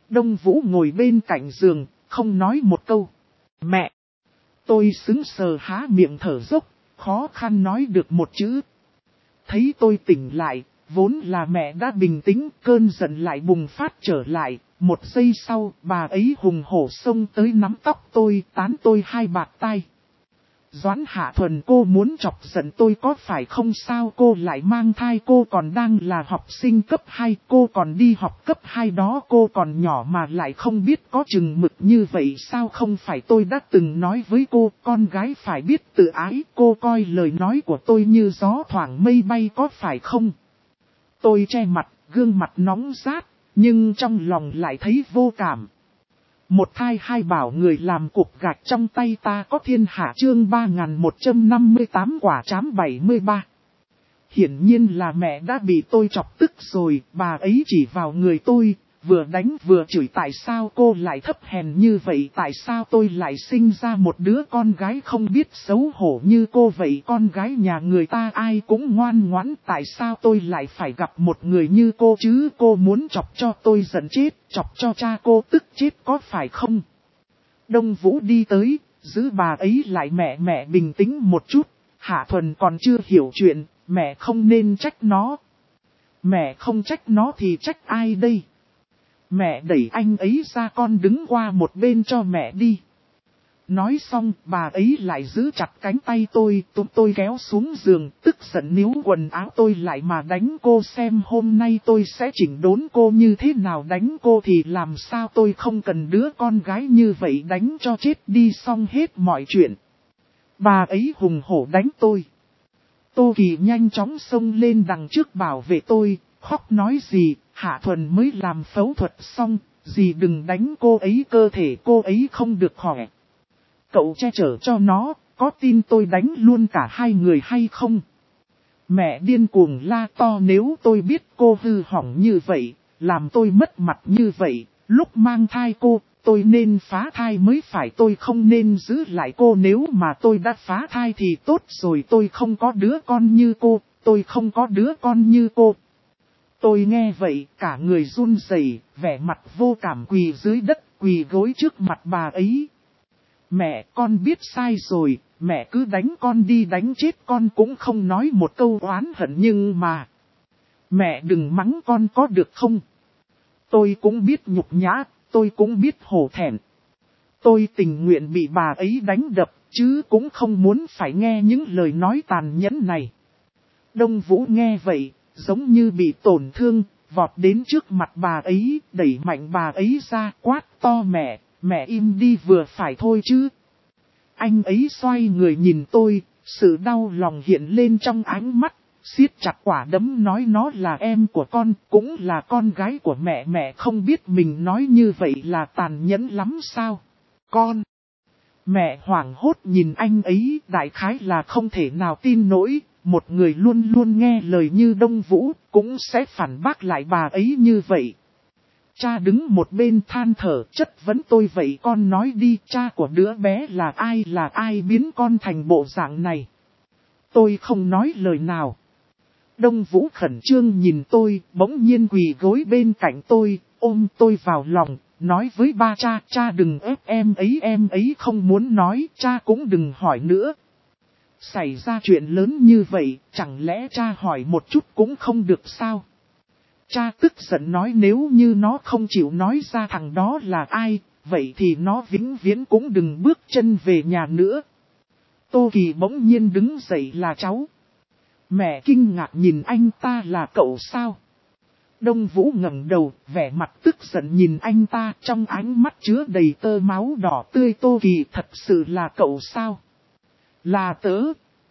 Đông Vũ ngồi bên cạnh giường, không nói một câu. Mẹ! Tôi sững sờ há miệng thở dốc, khó khăn nói được một chữ. Thấy tôi tỉnh lại, vốn là mẹ đã bình tĩnh, cơn giận lại bùng phát trở lại. Một giây sau, bà ấy hùng hổ xông tới nắm tóc tôi, tán tôi hai bạt tai. Doãn Hạ Thuần, cô muốn chọc giận tôi có phải không? Sao cô lại mang thai? Cô còn đang là học sinh cấp 2, cô còn đi học cấp 2 đó, cô còn nhỏ mà lại không biết có chừng mực như vậy sao? Không phải tôi đã từng nói với cô, con gái phải biết tự ái, cô coi lời nói của tôi như gió thoảng mây bay có phải không? Tôi che mặt, gương mặt nóng rát, nhưng trong lòng lại thấy vô cảm. Một thai hai bảo người làm cục gạch trong tay ta có thiên hạ, chương 3158 quả trám 73. Hiển nhiên là mẹ đã bị tôi chọc tức rồi, bà ấy chỉ vào người tôi, vừa đánh vừa chửi. Tại sao cô lại thấp hèn như vậy? Tại sao tôi lại sinh ra một đứa con gái không biết xấu hổ như cô vậy? Con gái nhà người ta ai cũng ngoan ngoãn, tại sao tôi lại phải gặp một người như cô chứ? Cô muốn chọc cho tôi giận chết, chọc cho cha cô tức chết có phải không? Đông Vũ đi tới, giữ bà ấy lại. Mẹ bình tĩnh một chút, Hạ Thuần còn chưa hiểu chuyện, mẹ không nên trách nó. Mẹ không trách nó thì trách ai đây? Mẹ đẩy anh ấy ra, con đứng qua một bên cho mẹ đi. Nói xong, bà ấy lại giữ chặt cánh tay tôi, tụm tôi kéo xuống giường, tức giận níu quần áo tôi lại mà đánh cô. Xem hôm nay tôi sẽ chỉnh đốn cô như thế nào. Đánh cô thì làm sao? Tôi không cần đứa con gái như vậy, đánh cho chết đi xong hết mọi chuyện. Bà ấy hùng hổ đánh tôi. Tô Kỳ nhanh chóng xông lên đằng trước bảo vệ tôi, khóc nói gì, Hạ Thuần mới làm phẫu thuật xong, dì đừng đánh cô ấy, cơ thể cô ấy không được khỏe. Cậu che chở cho nó, có tin tôi đánh luôn cả hai người hay không? Mẹ điên cuồng la to, nếu tôi biết cô hư hỏng như vậy, làm tôi mất mặt như vậy, lúc mang thai cô, tôi nên phá thai mới phải, tôi không nên giữ lại cô. Nếu mà tôi đã phá thai thì tốt rồi, tôi không có đứa con như cô, tôi không có đứa con như cô. Tôi nghe vậy, cả người run rẩy, vẻ mặt vô cảm quỳ dưới đất, quỳ gối trước mặt bà ấy. Mẹ, con biết sai rồi, mẹ cứ đánh con đi, đánh chết con cũng không nói một câu oán hận, nhưng mà... Mẹ đừng mắng con có được không? Tôi cũng biết nhục nhã, tôi cũng biết hổ thẹn. Tôi tình nguyện bị bà ấy đánh đập, chứ cũng không muốn phải nghe những lời nói tàn nhẫn này. Đông Vũ nghe vậy, giống như bị tổn thương, vọt đến trước mặt bà ấy, đẩy mạnh bà ấy ra, quát to mẹ im đi vừa phải thôi chứ. Anh ấy xoay người nhìn tôi, sự đau lòng hiện lên trong ánh mắt, siết chặt quả đấm nói nó là em của con, cũng là con gái của mẹ. Mẹ không biết mình nói như vậy là tàn nhẫn lắm sao? Con! Mẹ hoảng hốt nhìn anh ấy, đại khái là không thể nào tin nổi, một người luôn luôn nghe lời như Đông Vũ, cũng sẽ phản bác lại bà ấy như vậy. Cha đứng một bên than thở, chất vấn tôi, vậy con nói đi, cha của đứa bé là ai biến con thành bộ dạng này? Tôi không nói lời nào. Đông Vũ khẩn trương nhìn tôi, bỗng nhiên quỳ gối bên cạnh tôi, ôm tôi vào lòng, nói với ba cha đừng ép em ấy không muốn nói, cha cũng đừng hỏi nữa. Xảy ra chuyện lớn như vậy, chẳng lẽ cha hỏi một chút cũng không được sao? Cha tức giận nói nếu như nó không chịu nói ra thằng đó là ai, vậy thì nó vĩnh viễn cũng đừng bước chân về nhà nữa. Tô Kỳ bỗng nhiên đứng dậy, là cháu. Mẹ kinh ngạc nhìn anh, ta là cậu sao? Đông Vũ ngẩng đầu, vẻ mặt tức giận nhìn anh ta, trong ánh mắt chứa đầy tơ máu đỏ tươi. Tô Kỳ, thật sự là cậu sao? Là tớ.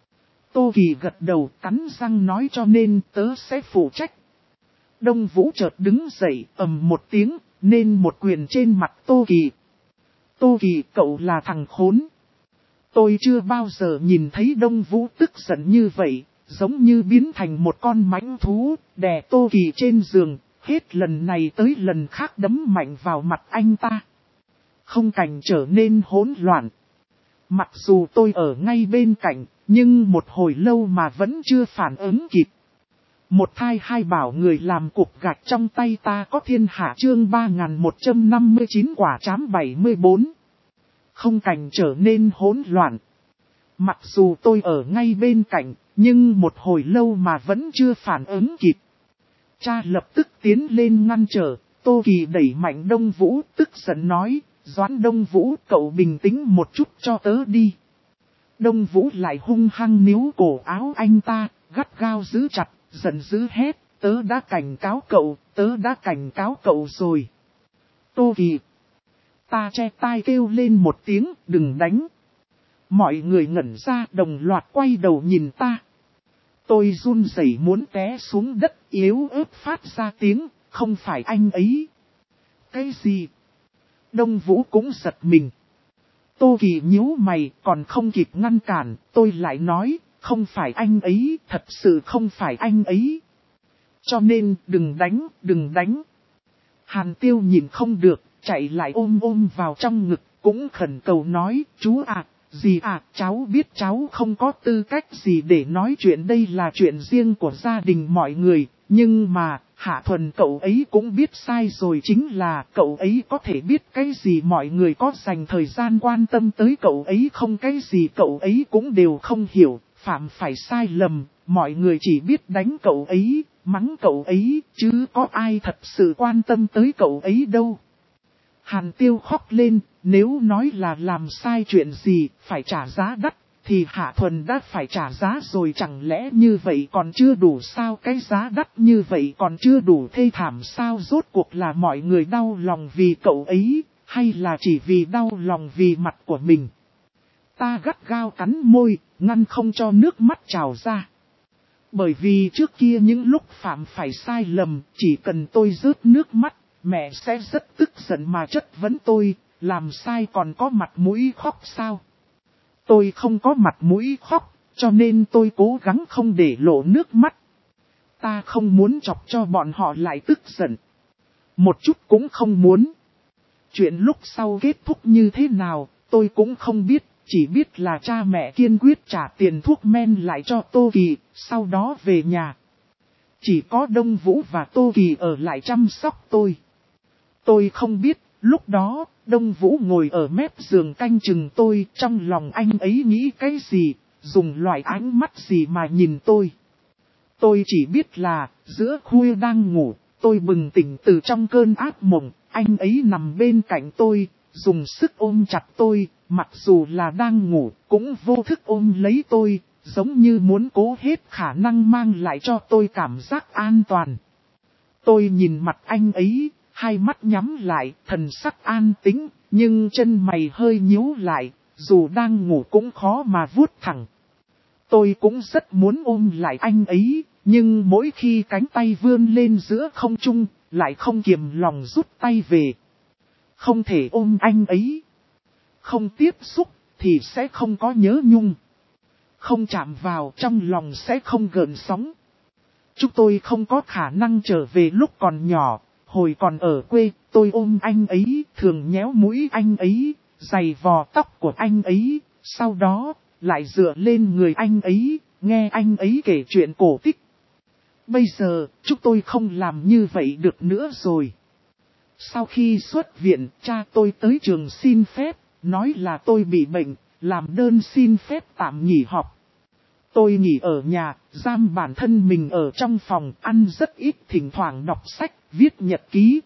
Tô Kỳ gật đầu, cắn răng nói, cho nên tớ sẽ phụ trách. Đông Vũ chợt đứng dậy, ầm một tiếng, nên một quyền trên mặt Tô Kỳ. Tô Kỳ, cậu là thằng khốn. Tôi chưa bao giờ nhìn thấy Đông Vũ tức giận như vậy, giống như biến thành một con mãnh thú, đè Tô Kỳ trên giường, hết lần này tới lần khác đấm mạnh vào mặt anh ta. Không cảnh trở nên hỗn loạn. Mặc dù tôi ở ngay bên cạnh, nhưng một hồi lâu mà vẫn chưa phản ứng kịp. Một thai hai bảo người làm cục gạch trong tay ta có thiên hạ chương 3159 quả trám 74. Không cảnh trở nên hỗn loạn. Mặc dù tôi ở ngay bên cạnh, nhưng một hồi lâu mà vẫn chưa phản ứng kịp. Cha lập tức tiến lên ngăn trở, Tô Kỳ đẩy mạnh Đông Vũ, tức giận nói, Doãn Đông Vũ, cậu bình tĩnh một chút cho tớ đi. Đông Vũ lại hung hăng níu cổ áo anh ta, gắt gao giữ chặt, giận dữ hét, tớ đã cảnh cáo cậu rồi. Tô Kỳ. Ta che tai kêu lên một tiếng, đừng đánh. Mọi người ngẩn ra đồng loạt quay đầu nhìn ta. Tôi run rẩy muốn té xuống đất yếu ớt phát ra tiếng, không phải anh ấy. Cái gì? Đông Vũ cũng giật mình. Tô Kỳ nhíu mày còn không kịp ngăn cản, tôi lại nói, không phải anh ấy, thật sự không phải anh ấy. Cho nên đừng đánh. Hàn Tiêu nhìn không được, chạy lại ôm vào trong ngực, cũng khẩn cầu nói, chú à, dì à, cháu biết cháu không có tư cách gì để nói chuyện, đây là chuyện riêng của gia đình mọi người, nhưng mà, Hạ Thuần cậu ấy cũng biết sai rồi, chính là cậu ấy có thể biết cái gì mọi người có dành thời gian quan tâm tới cậu ấy không, cái gì cậu ấy cũng đều không hiểu, phạm phải sai lầm, mọi người chỉ biết đánh cậu ấy, mắng cậu ấy, chứ có ai thật sự quan tâm tới cậu ấy đâu. Hàn Tiêu khóc lên, nếu nói là làm sai chuyện gì, phải trả giá đắt, thì Hạ Thuần đã phải trả giá rồi, chẳng lẽ như vậy còn chưa đủ sao, cái giá đắt như vậy còn chưa đủ thê thảm sao, rốt cuộc là mọi người đau lòng vì cậu ấy, hay là chỉ vì đau lòng vì mặt của mình. Ta gắt gao cắn môi, ngăn không cho nước mắt trào ra. Bởi vì trước kia những lúc phạm phải sai lầm, chỉ cần tôi rớt nước mắt, mẹ sẽ rất tức giận mà chất vấn tôi, làm sai còn có mặt mũi khóc sao? Tôi không có mặt mũi khóc, cho nên tôi cố gắng không để lộ nước mắt. Ta không muốn chọc cho bọn họ lại tức giận. Một chút cũng không muốn. Chuyện lúc sau kết thúc như thế nào, tôi cũng không biết, chỉ biết là cha mẹ kiên quyết trả tiền thuốc men lại cho Tô Kỳ, sau đó về nhà. Chỉ có Đông Vũ và Tô Kỳ ở lại chăm sóc tôi. Tôi không biết, lúc đó, Đông Vũ ngồi ở mép giường canh chừng tôi, trong lòng anh ấy nghĩ cái gì, dùng loại ánh mắt gì mà nhìn tôi. Tôi chỉ biết là, giữa khuya đang ngủ, tôi bừng tỉnh từ trong cơn ác mộng, anh ấy nằm bên cạnh tôi, dùng sức ôm chặt tôi, mặc dù là đang ngủ, cũng vô thức ôm lấy tôi, giống như muốn cố hết khả năng mang lại cho tôi cảm giác an toàn. Tôi nhìn mặt anh ấy, hai mắt nhắm lại, thần sắc an tĩnh, nhưng chân mày hơi nhíu lại, dù đang ngủ cũng khó mà vuốt thẳng. Tôi cũng rất muốn ôm lại anh ấy, nhưng mỗi khi cánh tay vươn lên giữa không trung, lại không kiềm lòng rút tay về. Không thể ôm anh ấy. Không tiếp xúc, thì sẽ không có nhớ nhung. Không chạm vào trong lòng sẽ không gợn sóng. Chúng tôi không có khả năng trở về lúc còn nhỏ. Hồi còn ở quê, tôi ôm anh ấy, thường nhéo mũi anh ấy, giày vò tóc của anh ấy, sau đó, lại dựa lên người anh ấy, nghe anh ấy kể chuyện cổ tích. Bây giờ, chúng tôi không làm như vậy được nữa rồi. Sau khi xuất viện, cha tôi tới trường xin phép, nói là tôi bị bệnh, làm đơn xin phép tạm nghỉ học. Tôi nghỉ ở nhà, giam bản thân mình ở trong phòng, ăn rất ít, thỉnh thoảng đọc sách, viết nhật ký.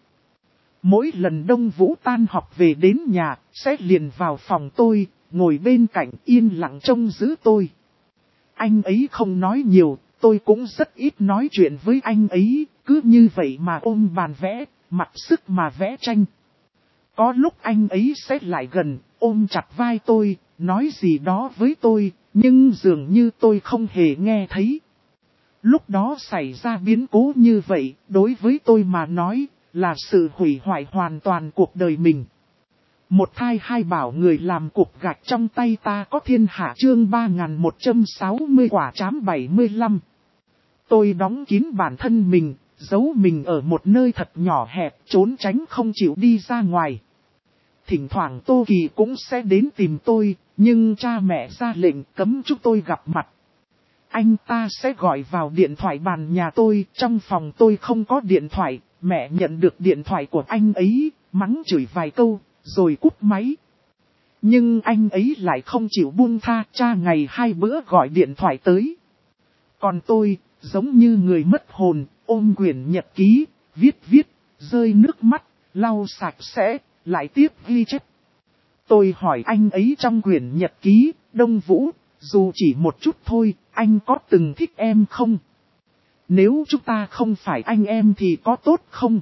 Mỗi lần Đông Vũ tan học về đến nhà, sẽ liền vào phòng tôi, ngồi bên cạnh yên lặng trông giữ tôi. Anh ấy không nói nhiều, tôi cũng rất ít nói chuyện với anh ấy, cứ như vậy mà ôm bàn vẽ, mặc sức mà vẽ tranh. Có lúc anh ấy sẽ lại gần, ôm chặt vai tôi, nói gì đó với tôi, nhưng dường như tôi không hề nghe thấy. Lúc đó xảy ra biến cố như vậy, đối với tôi mà nói, là sự hủy hoại hoàn toàn cuộc đời mình. Một thai hai bảo người làm cục gạch trong tay ta có thiên hạ chương 3160 quả trám 75. Tôi đóng kín bản thân mình, giấu mình ở một nơi thật nhỏ hẹp, trốn tránh không chịu đi ra ngoài. Thỉnh thoảng Tô Kỳ cũng sẽ đến tìm tôi, nhưng cha mẹ ra lệnh cấm chúng tôi gặp mặt. anh ta sẽ gọi vào điện thoại bàn nhà tôi, trong phòng tôi không có điện thoại, mẹ nhận được điện thoại của anh ấy, mắng chửi vài câu, rồi cúp máy. Nhưng anh ấy lại không chịu buông tha, cha ngày 2 bữa gọi điện thoại tới. Còn tôi, giống như người mất hồn, ôm quyển nhật ký, viết, rơi nước mắt, lau sạch sẽ, lại tiếp ghi chép. Tôi hỏi anh ấy trong quyển nhật ký, Đông Vũ, dù chỉ một chút thôi, anh có từng thích em không? Nếu chúng ta không phải anh em thì có tốt không?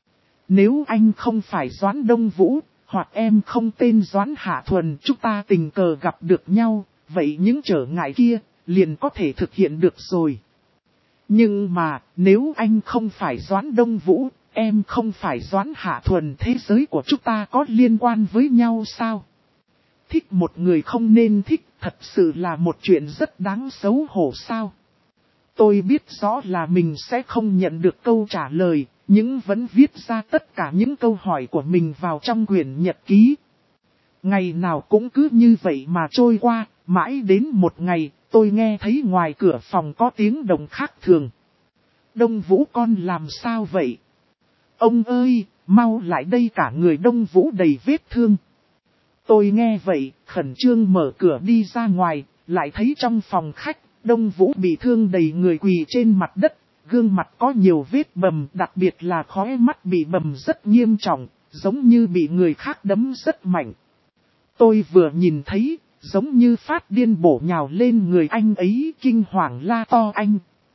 Nếu anh không phải Doãn Đông Vũ, hoặc em không tên Doãn Hạ Thuần, chúng ta tình cờ gặp được nhau, vậy những trở ngại kia, liền có thể thực hiện được rồi. Nhưng mà, nếu anh không phải Doãn Đông Vũ, em không phải Doãn Hạ Thuần, thế giới của chúng ta có liên quan với nhau sao? Thích một người không nên thích, thật sự là một chuyện rất đáng xấu hổ sao? Tôi biết rõ là mình sẽ không nhận được câu trả lời, nhưng vẫn viết ra tất cả những câu hỏi của mình vào trong quyển nhật ký. Ngày nào cũng cứ như vậy mà trôi qua, mãi đến một ngày, tôi nghe thấy ngoài cửa phòng có tiếng động khác thường. Đông Vũ con làm sao vậy? Ông ơi, mau lại đây, cả người Đông Vũ đầy vết thương. Tôi nghe vậy, khẩn trương mở cửa đi ra ngoài, lại thấy trong phòng khách, Đông Vũ bị thương đầy người quỳ trên mặt đất, gương mặt có nhiều vết bầm, đặc biệt là khóe mắt bị bầm rất nghiêm trọng, giống như bị người khác đấm rất mạnh. Tôi vừa nhìn thấy, giống như phát điên bổ nhào lên người anh ấy, kinh hoàng la to anh.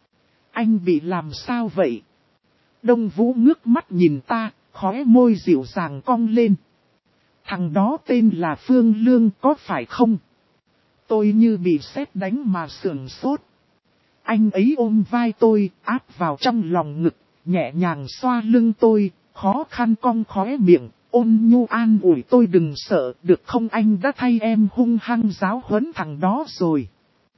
Anh bị làm sao vậy? Đông Vũ ngước mắt nhìn ta, khóe môi dịu dàng cong lên. Thằng đó tên là Phương Lương có phải không? Tôi như bị sét đánh mà sửng sốt. Anh ấy ôm vai tôi, áp vào trong lòng ngực, nhẹ nhàng xoa lưng tôi, khó khăn cong khóe miệng, ôn nhu an ủi tôi đừng sợ, được không, anh đã thay em hung hăng giáo huấn thằng đó rồi.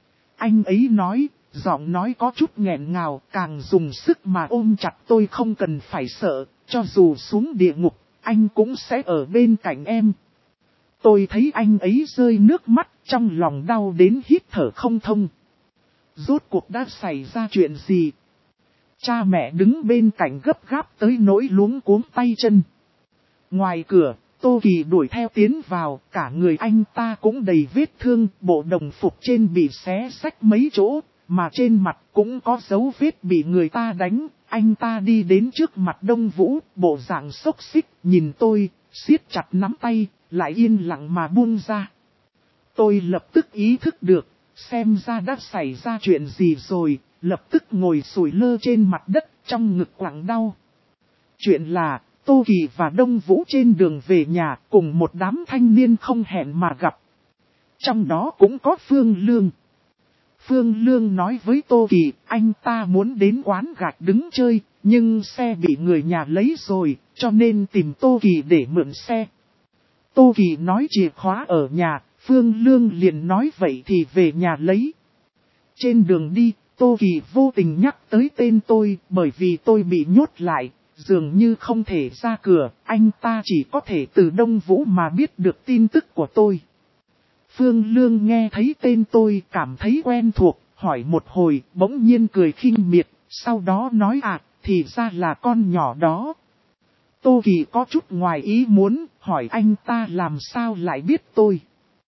Anh ấy nói, giọng nói có chút nghẹn ngào, càng dùng sức mà ôm chặt tôi, không cần phải sợ, cho dù xuống địa ngục, anh cũng sẽ ở bên cạnh em. Tôi thấy anh ấy rơi nước mắt, trong lòng đau đến hít thở không thông. Rốt cuộc đã xảy ra chuyện gì? Cha mẹ đứng bên cạnh gấp gáp tới nỗi luống cuống tay chân. Ngoài cửa, Tô Kỳ đuổi theo tiến vào, cả người anh ta cũng đầy vết thương, bộ đồng phục trên bị xé xách mấy chỗ, mà trên mặt cũng có dấu vết bị người ta đánh. Anh ta đi đến trước mặt Đông Vũ, bộ dạng xốc xích, nhìn tôi, siết chặt nắm tay, lại yên lặng mà buông ra. Tôi lập tức ý thức được, xem ra đã xảy ra chuyện gì rồi, lập tức ngồi sủi lơ trên mặt đất, trong ngực quặn đau. Chuyện là, Tô Kỳ và Đông Vũ trên đường về nhà cùng một đám thanh niên không hẹn mà gặp. Trong đó cũng có Phương Lương. Phương Lương nói với Tô Kỳ, anh ta muốn đến quán gạch đứng chơi, nhưng xe bị người nhà lấy rồi, cho nên tìm Tô Kỳ để mượn xe. Tô Kỳ nói chìa khóa ở nhà, Phương Lương liền nói vậy thì về nhà lấy. Trên đường đi, Tô Kỳ vô tình nhắc tới tên tôi, bởi vì tôi bị nhốt lại, dường như không thể ra cửa, anh ta chỉ có thể từ Đông Vũ mà biết được tin tức của tôi. Phương Lương nghe thấy tên tôi, cảm thấy quen thuộc, hỏi một hồi, bỗng nhiên cười khinh miệt, sau đó nói thì ra là con nhỏ đó. Tô Kỳ có chút ngoài ý muốn, hỏi anh ta làm sao lại biết tôi.